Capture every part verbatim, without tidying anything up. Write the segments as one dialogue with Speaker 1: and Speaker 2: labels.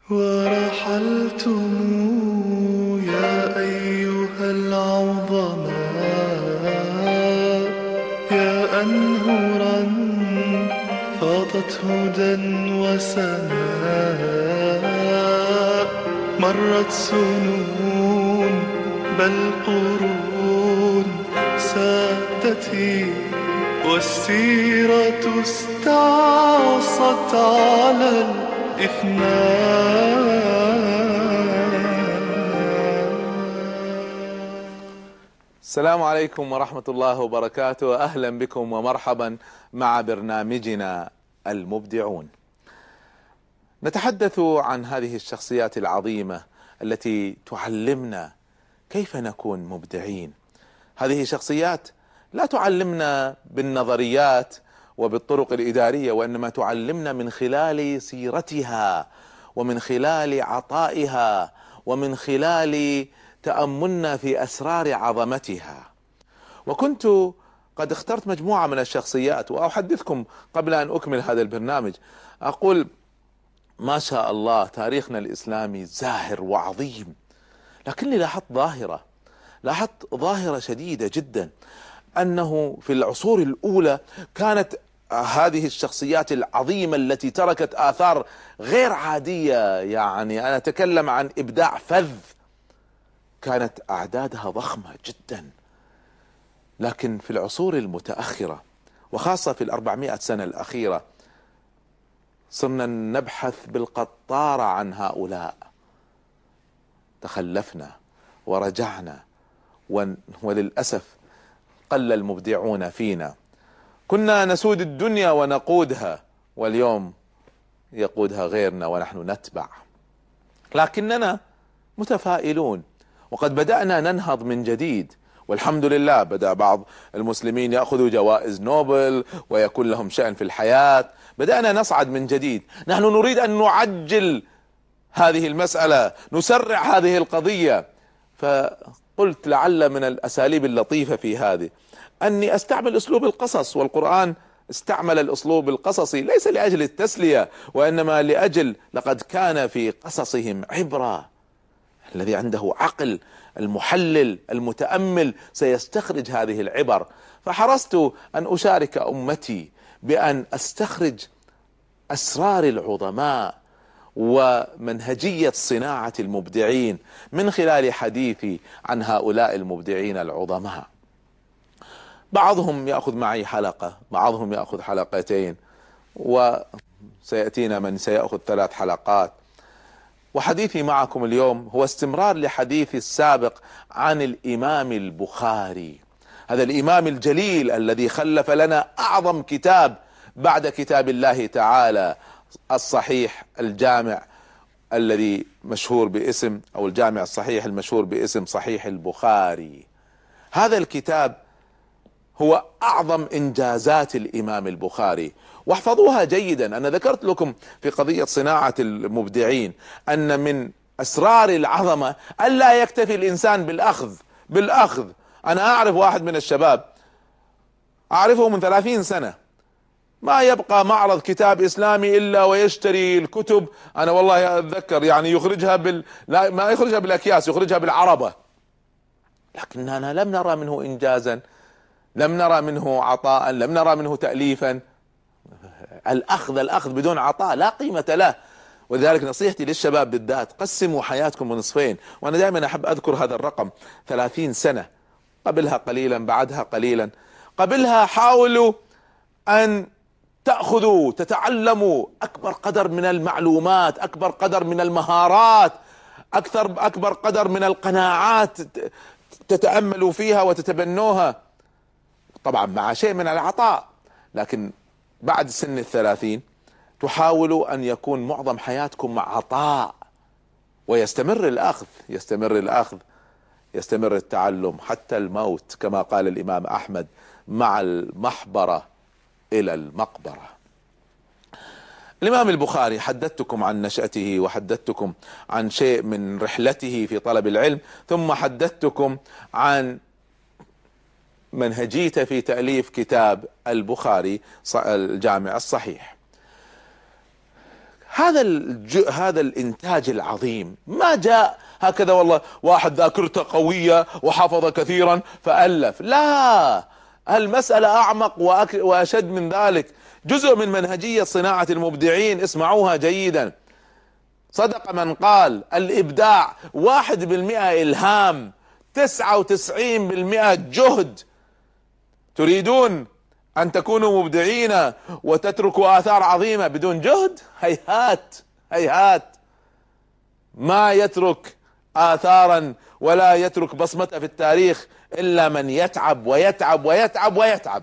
Speaker 1: ورحلتم يا أيها العظماء، يا أنهرا فاضت هدى وسماء. مرت سنون بل قرون سادتي، والسيرة استعصت على
Speaker 2: السلام عليكم ورحمة الله وبركاته. أهلا بكم ومرحبا مع برنامجنا المبدعون. نتحدث عن هذه الشخصيات العظيمة التي تعلمنا كيف نكون مبدعين. هذه شخصيات لا تعلمنا بالنظريات وبالطرق الإدارية، وإنما تعلمنا من خلال سيرتها ومن خلال عطائها ومن خلال تأملنا في أسرار عظمتها. وكنت قد اخترت مجموعة من الشخصيات، وأحدثكم قبل أن أكمل هذا البرنامج أقول ما شاء الله تاريخنا الإسلامي زاهر وعظيم، لكني لاحظت ظاهرة لاحظت ظاهرة شديدة جدا، أنه في العصور الأولى كانت هذه الشخصيات العظيمة التي تركت آثار غير عادية، يعني أنا أتكلم عن إبداع فذ، كانت أعدادها ضخمة جدا. لكن في العصور المتأخرة وخاصة في الأربعمائة سنة الأخيرة صرنا نبحث بالقطارة عن هؤلاء، تخلفنا ورجعنا، وللأسف قل المبدعون فينا. كنا نسود الدنيا ونقودها، واليوم يقودها غيرنا ونحن نتبع. لكننا متفائلون، وقد بدأنا ننهض من جديد، والحمد لله. بدأ بعض المسلمين يأخذوا جوائز نوبل ويكون لهم شأن في الحياة. بدأنا نصعد من جديد. نحن نريد أن نعجل هذه المسألة، نسرع هذه القضية. فقلت لعل من الأساليب اللطيفة في هذه أني أستعمل أسلوب القصص، والقرآن استعمل الأسلوب القصصي ليس لأجل التسلية، وإنما لأجل لقد كان في قصصهم عبرة. الذي عنده عقل، المحلل المتأمل، سيستخرج هذه العبر. فحرصت أن أشارك أمتي بأن أستخرج أسرار العظماء ومنهجية صناعة المبدعين من خلال حديثي عن هؤلاء المبدعين العظماء. بعضهم يأخذ معي حلقة، بعضهم يأخذ حلقتين، وسيأتينا من سيأخذ ثلاث حلقات. وحديثي معكم اليوم هو استمرار لحديثي السابق عن الإمام البخاري، هذا الإمام الجليل الذي خلف لنا أعظم كتاب بعد كتاب الله تعالى، الصحيح الجامع الذي مشهور باسم، أو الجامع الصحيح المشهور باسم صحيح البخاري. هذا الكتاب هو أعظم إنجازات الإمام البخاري، واحفظوها جيدا. أنا ذكرت لكم في قضية صناعة المبدعين أن من أسرار العظمة ألا يكتفي الإنسان بالأخذ بالأخذ أنا أعرف واحد من الشباب، أعرفه من ثلاثين سنة، ما يبقى معرض كتاب إسلامي إلا ويشتري الكتب. أنا والله أتذكر يعني يخرجها بال لا ما يخرجها بالأكياس، يخرجها بالعربة. لكننا لم نرى منه إنجازا، لم نرى منه عطاء، لم نرى منه تأليفا. الأخذ الأخذ بدون عطاء لا قيمة له. ولذلك نصيحتي للشباب بالذات، قسموا حياتكم نصفين. وأنا دائما أحب أذكر هذا الرقم، ثلاثين سنة، قبلها قليلا، بعدها قليلا. قبلها حاولوا أن تأخذوا تتعلموا أكبر قدر من المعلومات، أكبر قدر من المهارات، أكثر أكبر قدر من القناعات تتأملوا فيها وتتبنوها، طبعا مع شيء من العطاء. لكن بعد سن الثلاثين تحاولوا أن يكون معظم حياتكم مع عطاء، ويستمر الأخذ يستمر الأخذ يستمر التعلم حتى الموت، كما قال الإمام أحمد: مع المحبرة إلى المقبرة. الإمام البخاري حدثتكم عن نشأته، وحدثتكم عن شيء من رحلته في طلب العلم، ثم حدثتكم عن منهجيته في تأليف كتاب البخاري الجامع الصحيح. هذا الج... هذا الإنتاج العظيم ما جاء هكذا والله واحد ذاكرته قوية وحفظ كثيرا فألف، لا، المسألة أعمق وأك... وأشد من ذلك. جزء من منهجية صناعة المبدعين، اسمعوها جيدا. صدق من قال الإبداع واحد بالمئة إلهام، تسعة وتسعين بالمئة جهد. تريدون أن تكونوا مبدعين وتتركوا آثار عظيمة بدون جهد؟ هيهات هيهات. ما يترك آثارا ولا يترك بصمة في التاريخ إلا من يتعب ويتعب ويتعب ويتعب.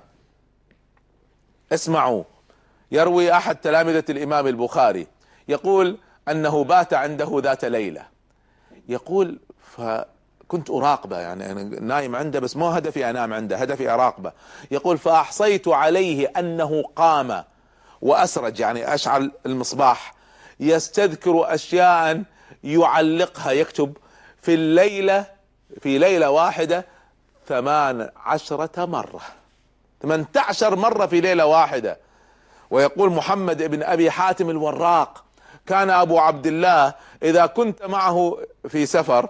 Speaker 2: اسمعوا، يروي أحد تلامذة الإمام البخاري يقول أنه بات عنده ذات ليلة، يقول فكنت أراقبه، يعني أنا نايم عنده بس مو هدفي أنام عنده، هدفي أراقبه. يقول فأحصيت عليه أنه قام وأسرج، يعني أشعل المصباح، يستذكر أشياء يعلقها، يكتب في الليلة في ليلة واحدة ثمان عشرة مرة، ثمانية عشر مرة في ليلة واحدة. ويقول محمد بن أبي حاتم الوراق كان أبو عبد الله إذا كنت معه في سفر،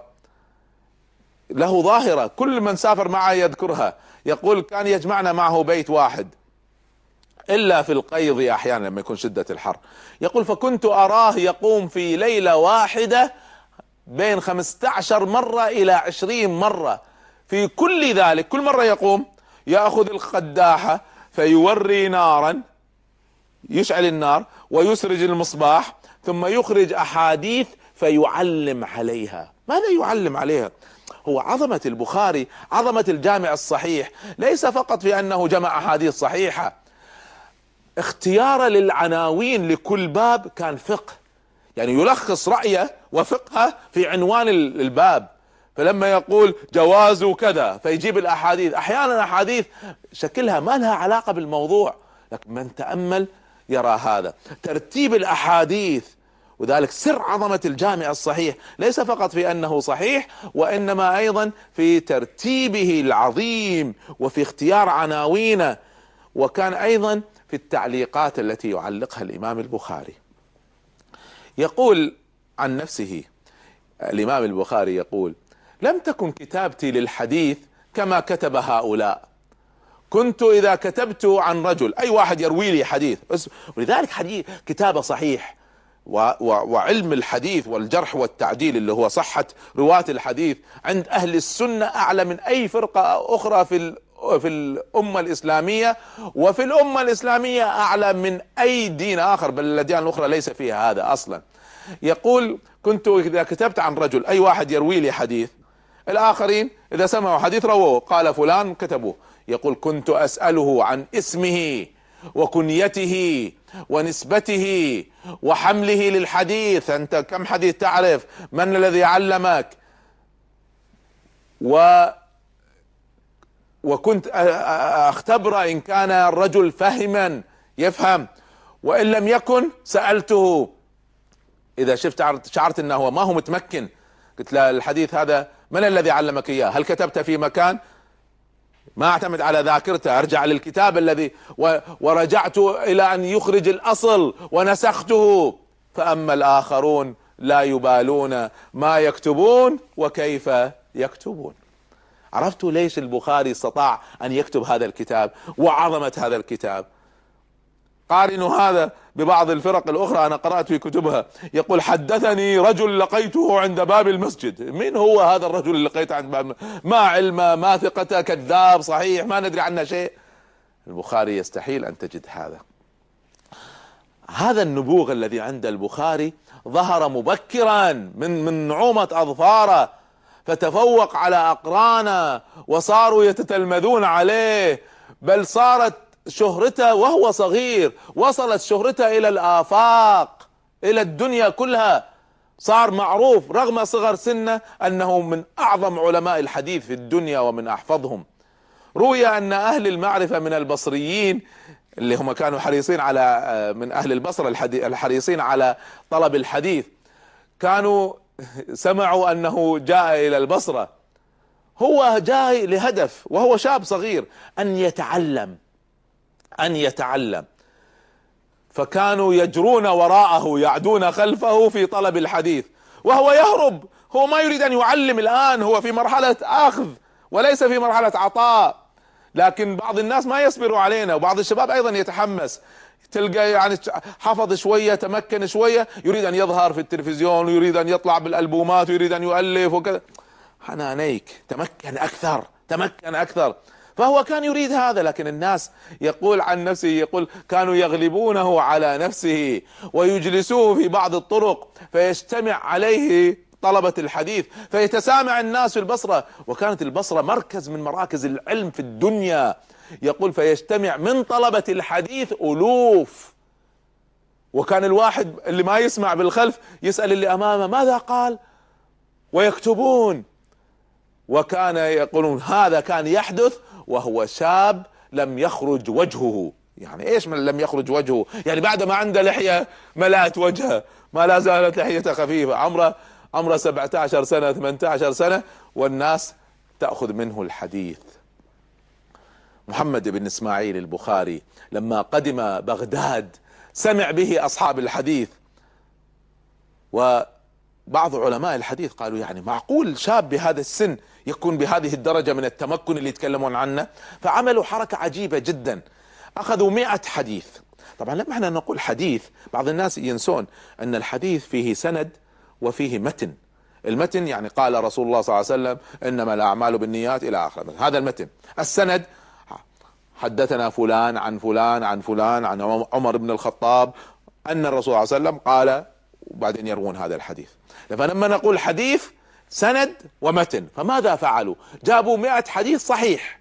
Speaker 2: له ظاهرة كل من سافر معه يذكرها، يقول كان يجمعنا معه بيت واحد إلا في القيض أحيانا لما يكون شدة الحر. يقول فكنت أراه يقوم في ليلة واحدة بين خمسة عشر مرة إلى عشرين مرة. في كل ذلك كل مرة يقوم يأخذ القداحة فيوري نارا، يشعل النار ويسرج المصباح، ثم يخرج أحاديث فيعلم عليها. ماذا يعلم عليها؟ هو عظمة البخاري، عظمة الجامع الصحيح ليس فقط في أنه جمع أحاديث صحيحة، اختيار للعناوين لكل باب كان فقه، يعني يلخص رأيه وفقهه في عنوان الباب. فلما يقول جواز كذا فيجيب الأحاديث، أحيانا أحاديث شكلها ما لها علاقة بالموضوع، لكن من تأمل يرى هذا ترتيب الأحاديث. وذلك سر عظمة الجامع الصحيح ليس فقط في أنه صحيح، وإنما أيضا في ترتيبه العظيم وفي اختيار عناوينه، وكان أيضا في التعليقات التي يعلقها الإمام البخاري. يقول عن نفسه الإمام البخاري، يقول لم تكن كتابتي للحديث كما كتب هؤلاء، كنت إذا كتبت عن رجل أي واحد يروي لي حديث، ولذلك حديث كتابة صحيح وعلم الحديث والجرح والتعديل اللي هو صحة رواة الحديث عند أهل السنة أعلى من أي فرقة أخرى في في الأمة الإسلامية، وفي الأمة الإسلامية أعلى من أي دين آخر، بل الأديان الأخرى ليس فيها هذا أصلا. يقول كنت إذا كتبت عن رجل أي واحد يروي لي حديث، الآخرين إذا سمعوا حديث رووه، قال فلان كتبوه، يقول كنت أسأله عن اسمه وكنيته ونسبته وحمله للحديث، أنت كم حديث تعرف؟ من الذي علمك؟ و وكنت أختبر إن كان الرجل فهما يفهم، وإن لم يكن سألته. إذا شفت شعرت أنه هو ما هو متمكن، قلت له الحديث هذا من الذي علمك إياه؟ هل كتبت في مكان؟ ما أعتمد على ذاكرته، أرجع للكتاب الذي ورجعت إلى أن يخرج الأصل ونسخته. فأما الآخرون لا يبالون ما يكتبون وكيف يكتبون. عرفتوا ليش البخاري استطاع أن يكتب هذا الكتاب وعظمة هذا الكتاب؟ قارنوا هذا ببعض الفرق الأخرى أنا قرأت في كتبها، يقول حدثني رجل لقيته عند باب المسجد. من هو هذا الرجل اللي لقيته عند باب المسجد؟ ما علمه، ما ثقته، كذاب، صحيح، ما ندري عنه شيء. البخاري يستحيل أن تجد هذا. هذا النبوغ الذي عند البخاري ظهر مبكرا من من نعومة أظفاره، فتفوق على أقرانه وصاروا يتتلمذون عليه، بل صارت شهرته وهو صغير، وصلت شهرته إلى الآفاق، إلى الدنيا كلها، صار معروف رغم صغر سنه أنه من أعظم علماء الحديث في الدنيا ومن أحفظهم. روي أن أهل المعرفة من البصريين اللي هم كانوا حريصين على من أهل البصرة الحريصين على طلب الحديث، كانوا سمعوا أنه جاء إلى البصرة، هو جاء لهدف وهو شاب صغير، أن يتعلم أن يتعلم فكانوا يجرون وراءه يعدون خلفه في طلب الحديث وهو يهرب. هو ما يريد ان يعلم الان، هو في مرحلة اخذ وليس في مرحلة عطاء. لكن بعض الناس ما يصبروا علينا، وبعض الشباب ايضا يتحمس، تلقى يعني حفظ شوية تمكن شوية يريد ان يظهر في التلفزيون ويريد ان يطلع بالالبومات ويريد ان يؤلف وكذا. حنانيك، تمكن اكثر تمكن اكثر. فهو كان يريد هذا، لكن الناس يقول عن نفسه، يقول كانوا يغلبونه على نفسه ويجلسوه في بعض الطرق فيجتمع عليه طلبة الحديث فيتسامع الناس في البصرة، وكانت البصرة مركز من مراكز العلم في الدنيا. يقول فيجتمع من طلبة الحديث ألوف، وكان الواحد اللي ما يسمع بالخلف يسأل اللي أمامه ماذا قال ويكتبون. وكان يقولون هذا كان يحدث وهو شاب لم يخرج وجهه. يعني ايش من لم يخرج وجهه؟ يعني بعد ما عنده لحية ملأت وجهه، ما لا زالت لحيته خفيفة، عمره عمره سبعة عشر سنة ثمانية عشر سنة والناس تأخذ منه الحديث. محمد بن إسماعيل البخاري لما قدم بغداد سمع به أصحاب الحديث، وبعض علماء الحديث قالوا يعني معقول شاب بهذا السن يكون بهذه الدرجة من التمكن اللي يتكلمون عنه؟ فعملوا حركة عجيبة جدا، أخذوا مئة حديث. طبعا لما احنا نقول حديث بعض الناس ينسون أن الحديث فيه سند وفيه متن. المتن يعني قال رسول الله صلى الله عليه وسلم إنما الأعمال بالنيات إلى آخره، هذا المتن. السند حدثنا فلان عن فلان عن فلان عن عمر بن الخطاب أن الرسول صلى الله عليه وسلم قال، وبعدين يروون هذا الحديث. فلما نقول حديث سند ومتن، فماذا فعلوا؟ جابوا مئة حديث صحيح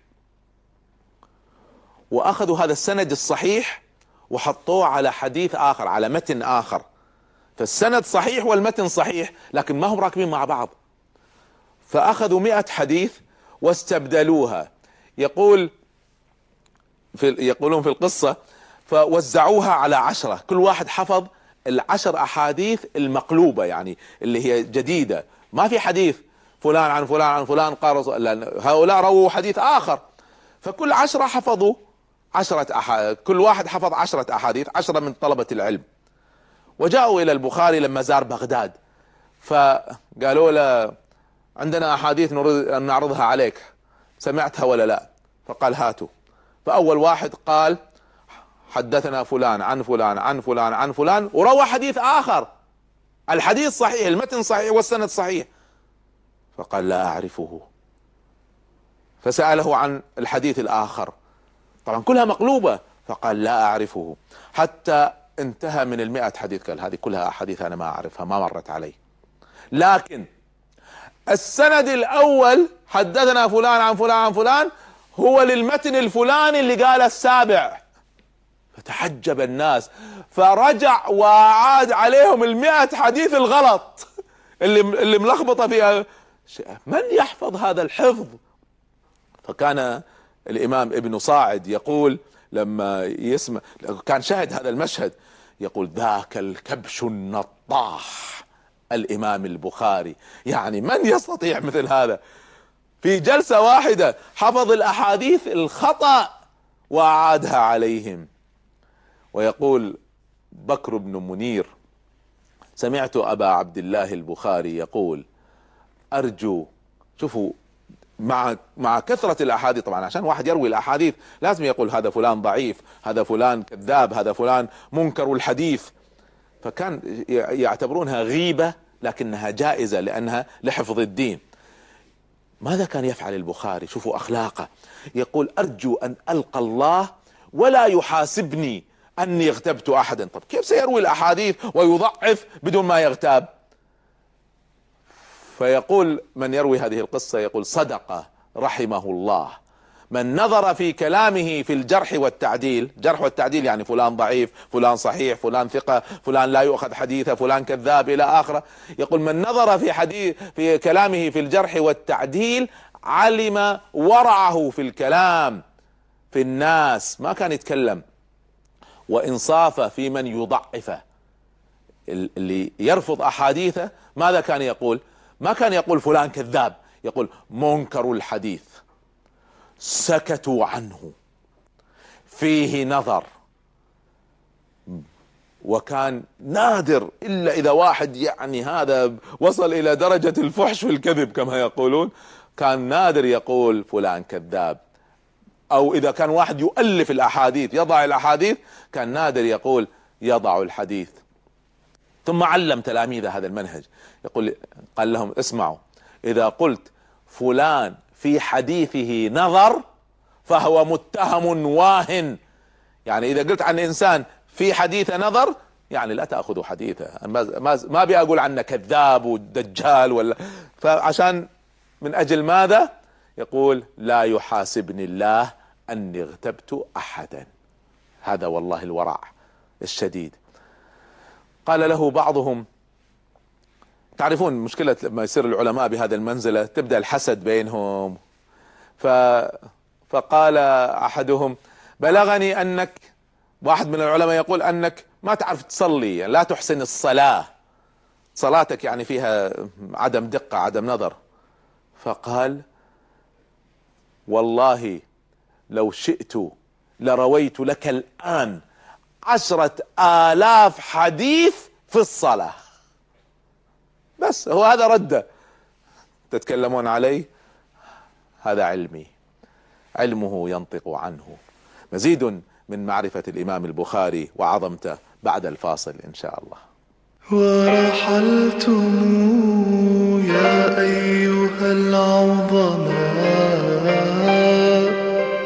Speaker 2: وأخذوا هذا السند الصحيح وحطوه على حديث آخر، على متن آخر. فالسند صحيح والمتن صحيح لكن ما هم راكبين مع بعض. فأخذوا مئة حديث واستبدلوها. يقول في يقولون في القصة فوزعوها على عشرة، كل واحد حفظ العشر أحاديث المقلوبة، يعني اللي هي جديدة، ما في حديث فلان عن فلان عن فلان قال هؤلاء رووا حديث آخر. فكل عشرة حفظوا عشرة أحاديث، كل واحد حفظ عشرة أحاديث، عشرة من طلبة العلم. وجاءوا إلى البخاري لما زار بغداد فقالوا له عندنا أحاديث نريد أن نعرضها عليك، سمعتها ولا لا؟ فقال هاتوا. فأول واحد قال حدثنا فلان عن فلان عن فلان عن فلان وروى حديث آخر، الحديث صحيح، المتن صحيح والسند صحيح. فقال لا أعرفه. فسأله عن الحديث الآخر، طبعا كلها مقلوبة، فقال لا أعرفه. حتى انتهى من المئة حديث قال هذه كلها أحاديث أنا ما أعرفها، ما مرت علي. لكن السند الأول حدثنا فلان عن فلان عن فلان هو للمتن الفلاني اللي قال السابع. فتحجب الناس، فرجع وعاد عليهم المئة حديث الغلط اللي اللي ملخبطة فيها. من يحفظ هذا الحفظ؟ فكان الإمام ابن صاعد يقول لما يسمع، كان شاهد هذا المشهد، يقول ذاك الكبش النطاح الإمام البخاري. يعني من يستطيع مثل هذا؟ في جلسة واحدة حفظ الأحاديث الخطأ وأعادها عليهم. ويقول بكر بن منير سمعت أبا عبد الله البخاري يقول أرجو، شوفوا مع مع كثرة الأحاديث، طبعا عشان واحد يروي الأحاديث لازم يقول هذا فلان ضعيف، هذا فلان كذاب، هذا فلان منكر الحديث. فكان يعتبرونها غيبة لكنها جائزة لأنها لحفظ الدين. ماذا كان يفعل البخاري؟ شوفوا أخلاقه. يقول أرجو أن ألقى الله ولا يحاسبني أني اغتبت أحدا. طب كيف سيروي الأحاديث ويضعف بدون ما يغتاب؟ فيقول من يروي هذه القصة يقول صدق رحمه الله من نظر في كلامه في الجرح والتعديل. جرح والتعديل يعني فلان ضعيف، فلان صحيح، فلان ثقة، فلان لا يؤخذ حديثه، فلان كذاب إلى آخره. يقول من نظر في حديث في كلامه في الجرح والتعديل علم ورعه في الكلام في الناس، ما كان يتكلم، وإنصافه في من يضعفه. اللي يرفض أحاديثه ماذا كان يقول؟ ما كان يقول فلان كذاب، يقول منكر الحديث، سكتوا عنه، فيه نظر، وكان نادر إلا إذا واحد يعني هذا وصل إلى درجة الفحش والكذب كما يقولون، كان نادر يقول فلان كذاب. أو إذا كان واحد يؤلف الأحاديث يضع الأحاديث، كان نادر يقول يضع الحديث. ثم علم تلاميذ هذا المنهج، يقول قال لهم اسمعوا، إذا قلت فلان في حديثه نظر فهو متهم واهن. يعني إذا قلت عن إنسان في حديثه نظر يعني لا تأخذوا حديثه. ما ما ابي اقول عنه كذاب ودجال ولا، فعشان من أجل ماذا؟ يقول لا يحاسبني الله أني اغتبت أحدا. هذا والله الورع الشديد. قال له بعضهم، تعرفون مشكلة لما يصير العلماء بهذا المنزلة تبدأ الحسد بينهم. ف... فقال أحدهم بلغني أنك، واحد من العلماء يقول أنك ما تعرف تصلي، يعني لا تحسن الصلاة، صلاتك يعني فيها عدم دقة عدم نظر. فقال والله لو شئت لرويت لك الآن عشرة آلاف حديث في الصلاة. بس هو هذا رده. تتكلمون علي؟ هذا علمي، علمه ينطق عنه. مزيد من معرفة الإمام البخاري وعظمته بعد الفاصل إن شاء الله.
Speaker 1: ورحلتم يا أيها العظماء،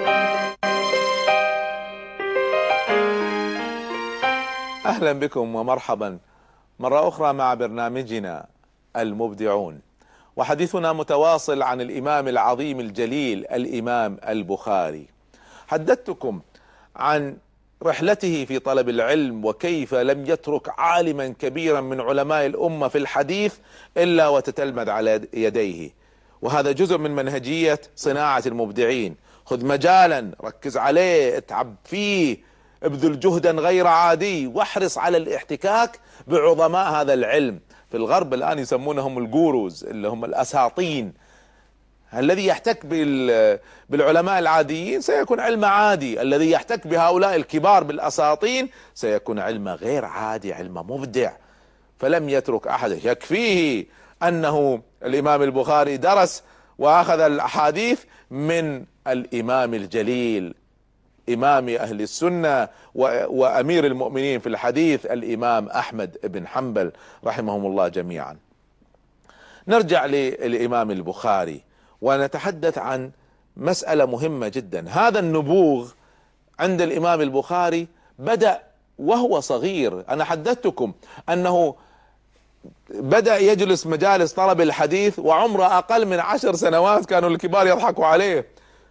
Speaker 2: أهلا بكم ومرحبا مرة أخرى مع برنامجنا المبدعون، وحديثنا متواصل عن الإمام العظيم الجليل الإمام البخاري. حدثتكم عن رحلته في طلب العلم، وكيف لم يترك عالما كبيرا من علماء الأمة في الحديث إلا وتتلمذ على يديه. وهذا جزء من منهجية صناعة المبدعين. خذ مجالا ركز عليه، اتعب فيه، ابذل جهدا غير عادي، واحرص على الاحتكاك بعظماء هذا العلم. في الغرب الآن يسمونهم الجوروز اللي هم الأساطين. الذي يحتك بالعلماء العاديين سيكون علم عادي، الذي يحتك بهؤلاء الكبار بالأساطين سيكون علم غير عادي، علم مبدع. فلم يترك أحد. يكفيه أنه الإمام البخاري درس وأخذ الأحاديث من الإمام الجليل إمام أهل السنة وأمير المؤمنين في الحديث الإمام أحمد بن حنبل رحمهم الله جميعا. نرجع للإمام البخاري ونتحدث عن مسألة مهمة جدا. هذا النبوغ عند الإمام البخاري بدأ وهو صغير. أنا حدثتكم أنه بدأ يجلس مجالس طلب الحديث وعمره أقل من عشر سنوات، كانوا الكبار يضحكوا عليه.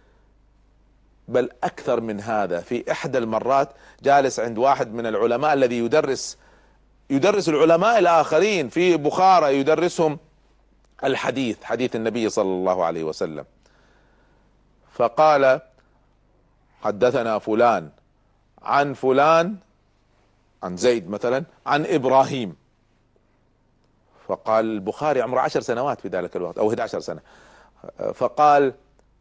Speaker 2: بل أكثر من هذا، في إحدى المرات جالس عند واحد من العلماء الذي يدرس يدرس العلماء الآخرين في بخارى، يدرسهم الحديث، حديث النبي صلى الله عليه وسلم. فقال حدثنا فلان عن فلان عن زيد مثلا عن إبراهيم. فقال البخاري عمره عشر سنوات في ذلك الوقت أو أحد عشر سنة. فقال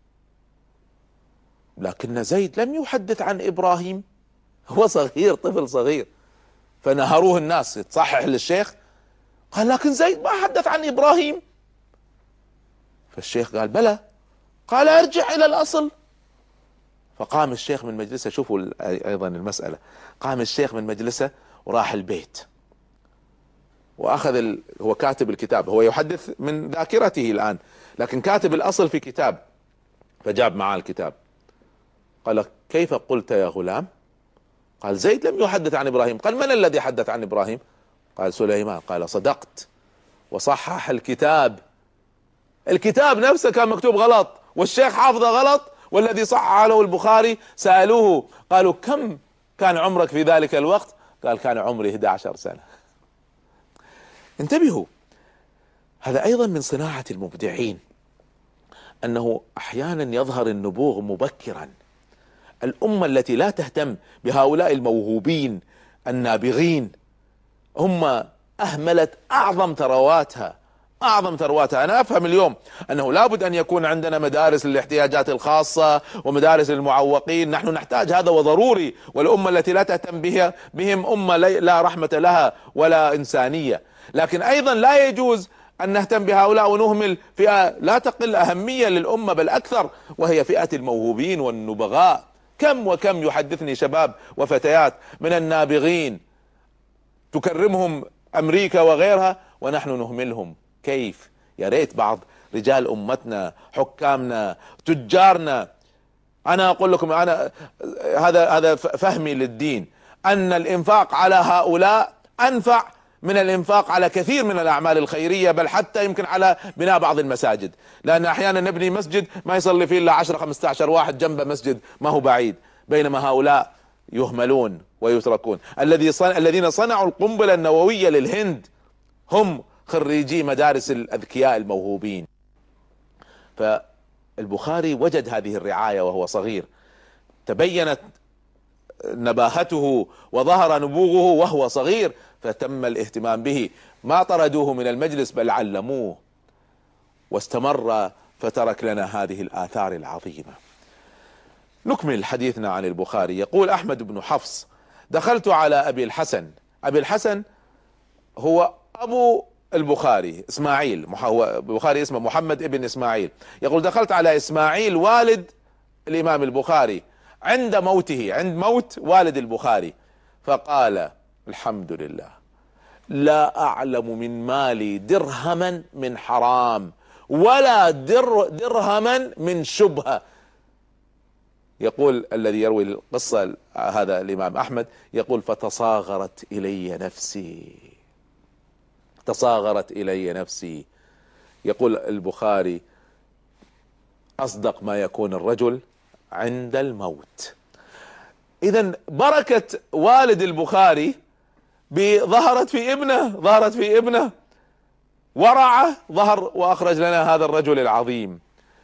Speaker 2: لكن زيد لم يحدث عن إبراهيم، هو صغير، طفل صغير. فنهروه الناس يتصحح للشيخ. قال لكن زيد ما حدث عن إبراهيم. فالشيخ قال بلى. قال ارجع إلى الأصل. فقام الشيخ من مجلسه، شوفوا أيضا المسألة، قام الشيخ من مجلسه وراح البيت وأخذ ال... هو كاتب الكتاب، هو يحدث من ذاكرته الآن لكن كاتب الأصل في كتاب. فجاب معاه الكتاب. قال كيف قلت يا غلام؟ قال زيد لم يحدث عن إبراهيم. قال من الذي حدث عن إبراهيم؟ قال سليمان. قال صدقت. وصحح الكتاب. الكتاب نفسه كان مكتوب غلط والشيخ حافظه غلط، والذي صحح له البخاري سألوه قالوا كم كان عمرك في ذلك الوقت؟ قال كان عمري أحد عشر سنة. انتبهوا، هذا أيضا من صناعة المبدعين، أنه أحيانا يظهر النبوغ مبكرا. الأمة التي لا تهتم بهؤلاء الموهوبين النابغين هم أهملت أعظم ثرواتها أعظم ثرواتها. أنا أفهم اليوم أنه لابد أن يكون عندنا مدارس للاحتياجات الخاصة ومدارس للمعوقين، نحن نحتاج هذا وضروري، والأمة التي لا تهتم بها بهم أمة لا رحمة لها ولا إنسانية. لكن أيضا لا يجوز أن نهتم بهؤلاء ونهمل فئة لا تقل أهمية للأمة بل أكثر، وهي فئة الموهوبين والنبغاء. كم وكم يحدثني شباب وفتيات من النابغين تكرمهم أمريكا وغيرها ونحن نهملهم. كيف؟ يا ريت بعض رجال أمتنا، حكامنا، تجارنا. أنا أقول لكم، أنا هذا هذا فهمي للدين، أن الإنفاق على هؤلاء أنفع من الإنفاق على كثير من الأعمال الخيرية، بل حتى يمكن على بناء بعض المساجد، لأن أحيانا نبني مسجد ما يصلي فيه إلا عشرة خمسة عشر واحد جنب مسجد ما هو بعيد، بينما هؤلاء يهملون ويتركون. الذي صن... الذين صنعوا القنبلة النووية للهند هم خريجي مدارس الأذكياء الموهوبين. فالبخاري وجد هذه الرعاية وهو صغير، تبينت نباهته وظهر نبوغه وهو صغير، فتم الاهتمام به. ما طردوه من المجلس بل علموه، واستمر فترك لنا هذه الآثار العظيمة. نكمل حديثنا عن البخاري. يقول أحمد بن حفص: دخلت على أبي الحسن. أبي الحسن هو أبو البخاري إسماعيل، هو البخاري اسمه محمد ابن إسماعيل. يقول: دخلت على إسماعيل والد الإمام البخاري عند موته، عند موت والد البخاري، فقال: الحمد لله، لا أعلم من مالي درهما من حرام ولا در درهما من شبهة. يقول الذي يروي القصة هذا الإمام أحمد، يقول: فتصاغرت إلي نفسي، تصاغرت إلي نفسي. يقول البخاري: أصدق ما يكون الرجل عند الموت. إذن بركة والد البخاري ظهرت في ابنه، ظهرت في ابنه ورعه، ظهر وأخرج لنا هذا الرجل العظيم.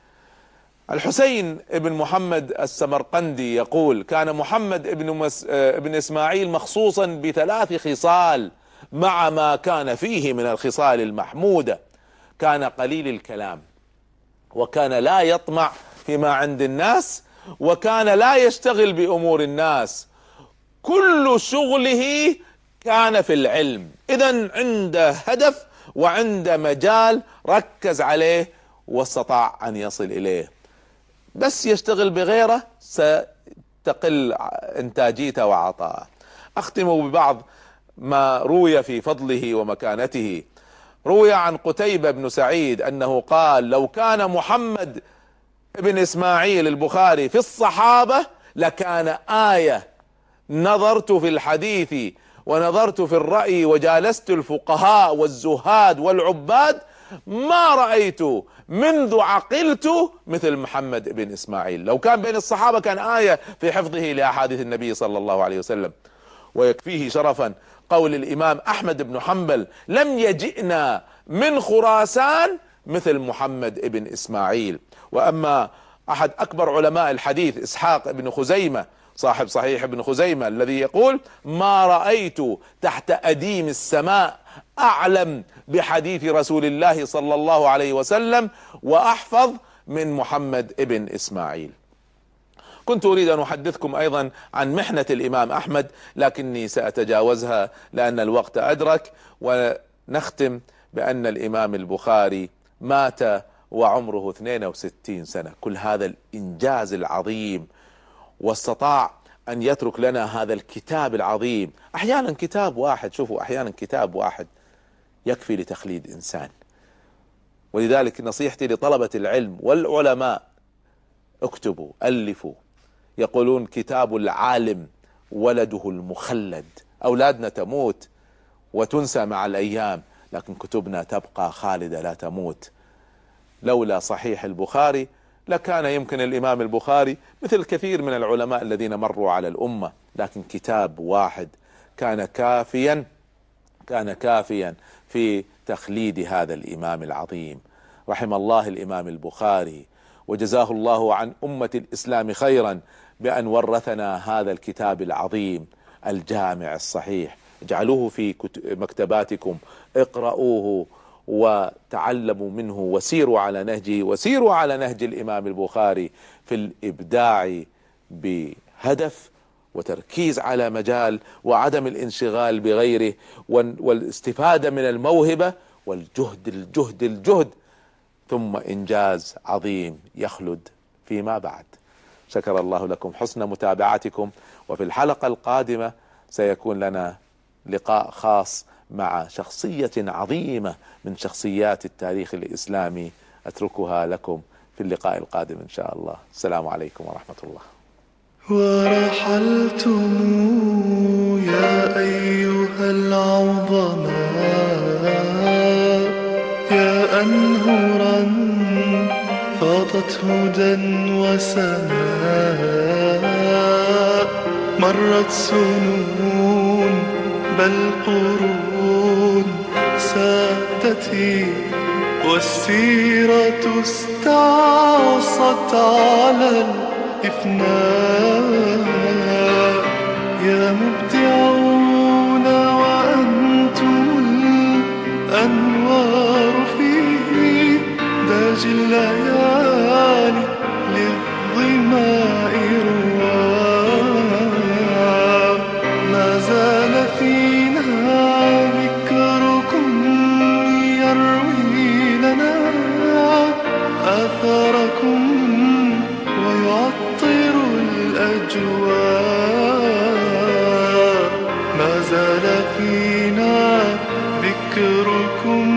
Speaker 2: الحسين ابن محمد السمرقندي يقول: كان محمد ابن, مس... ابن إسماعيل مخصوصا بثلاث خصال مع ما كان فيه من الخصال المحمودة. كان قليل الكلام، وكان لا يطمع فيما عند الناس، وكان لا يشتغل بأمور الناس، كل شغله كان في العلم. إذن عنده هدف وعنده مجال ركز عليه واستطاع أن يصل إليه. بس يشتغل بغيره ستقل إنتاجيته وعطاءه. أختم ببعض ما روي في فضله ومكانته. روي عن قتيبة بن سعيد أنه قال: لو كان محمد ابن إسماعيل البخاري في الصحابة لكان آية. نظرت في الحديث ونظرت في الرأي وجالست الفقهاء والزهاد والعباد، ما رأيت منذ عقلت مثل محمد ابن إسماعيل. لو كان بين الصحابة كان آية في حفظه لأحاديث النبي صلى الله عليه وسلم. ويكفيه شرفا قول الإمام أحمد بن حنبل: لم يجئنا من خراسان مثل محمد ابن إسماعيل. وأما أحد أكبر علماء الحديث إسحاق بن خزيمة صاحب صحيح ابن خزيمة الذي يقول: ما رأيت تحت أديم السماء أعلم بحديث رسول الله صلى الله عليه وسلم وأحفظ من محمد ابن إسماعيل. كنت أريد أن أحدثكم أيضا عن محنة الإمام أحمد، لكني سأتجاوزها لأن الوقت أدرك. ونختم بأن الإمام البخاري مات وعمره اثنين وستين سنة. كل هذا الإنجاز العظيم، واستطاع أن يترك لنا هذا الكتاب العظيم. أحيانا كتاب واحد، شوفوا، أحيانا كتاب واحد يكفي لتخليد إنسان. ولذلك نصيحتي لطلبة العلم والعلماء: اكتبوا، ألفوا. يقولون: كتاب العالم ولده المخلد. أولادنا تموت وتنسى مع الأيام، لكن كتبنا تبقى خالدة لا تموت. لولا صحيح البخاري لكان يمكن الإمام البخاري مثل كثير من العلماء الذين مروا على الأمة، لكن كتاب واحد كان كافيا، كان كافيا في تخليد هذا الإمام العظيم. رحم الله الإمام البخاري، وجزاه الله عن أمة الإسلام خيرا بأن ورثنا هذا الكتاب العظيم الجامع الصحيح. اجعلوه في مكتباتكم، اقرؤوه وتعلموا منه وسيروا على نهجه، وسيروا على نهج الإمام البخاري في الإبداع بهدف وتركيز على مجال، وعدم الانشغال بغيره، والاستفادة من الموهبة، والجهد الجهد الجهد، ثم إنجاز عظيم يخلد فيما بعد. شكر الله لكم حسن متابعتكم، وفي الحلقة القادمة سيكون لنا لقاء خاص مع شخصية عظيمة من شخصيات التاريخ الإسلامي، أتركها لكم في اللقاء القادم إن شاء الله. السلام عليكم ورحمة الله.
Speaker 1: ورحلتم يا أيها العظماء، يا أنهرا فاضت هدى وسماء، مرت سنون بل قرون سادتي، والسيرة استعصت على الإفناء. يا مبدعون وأنتم الأنوار في داج الليالي للظماء رواء. ما زال فينا ذكركم يروي لنا آثاركم ويعطر الأجواء. ما زال فينا ذكركم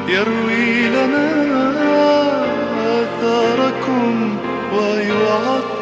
Speaker 1: يروي لنا آثاركم ويعطر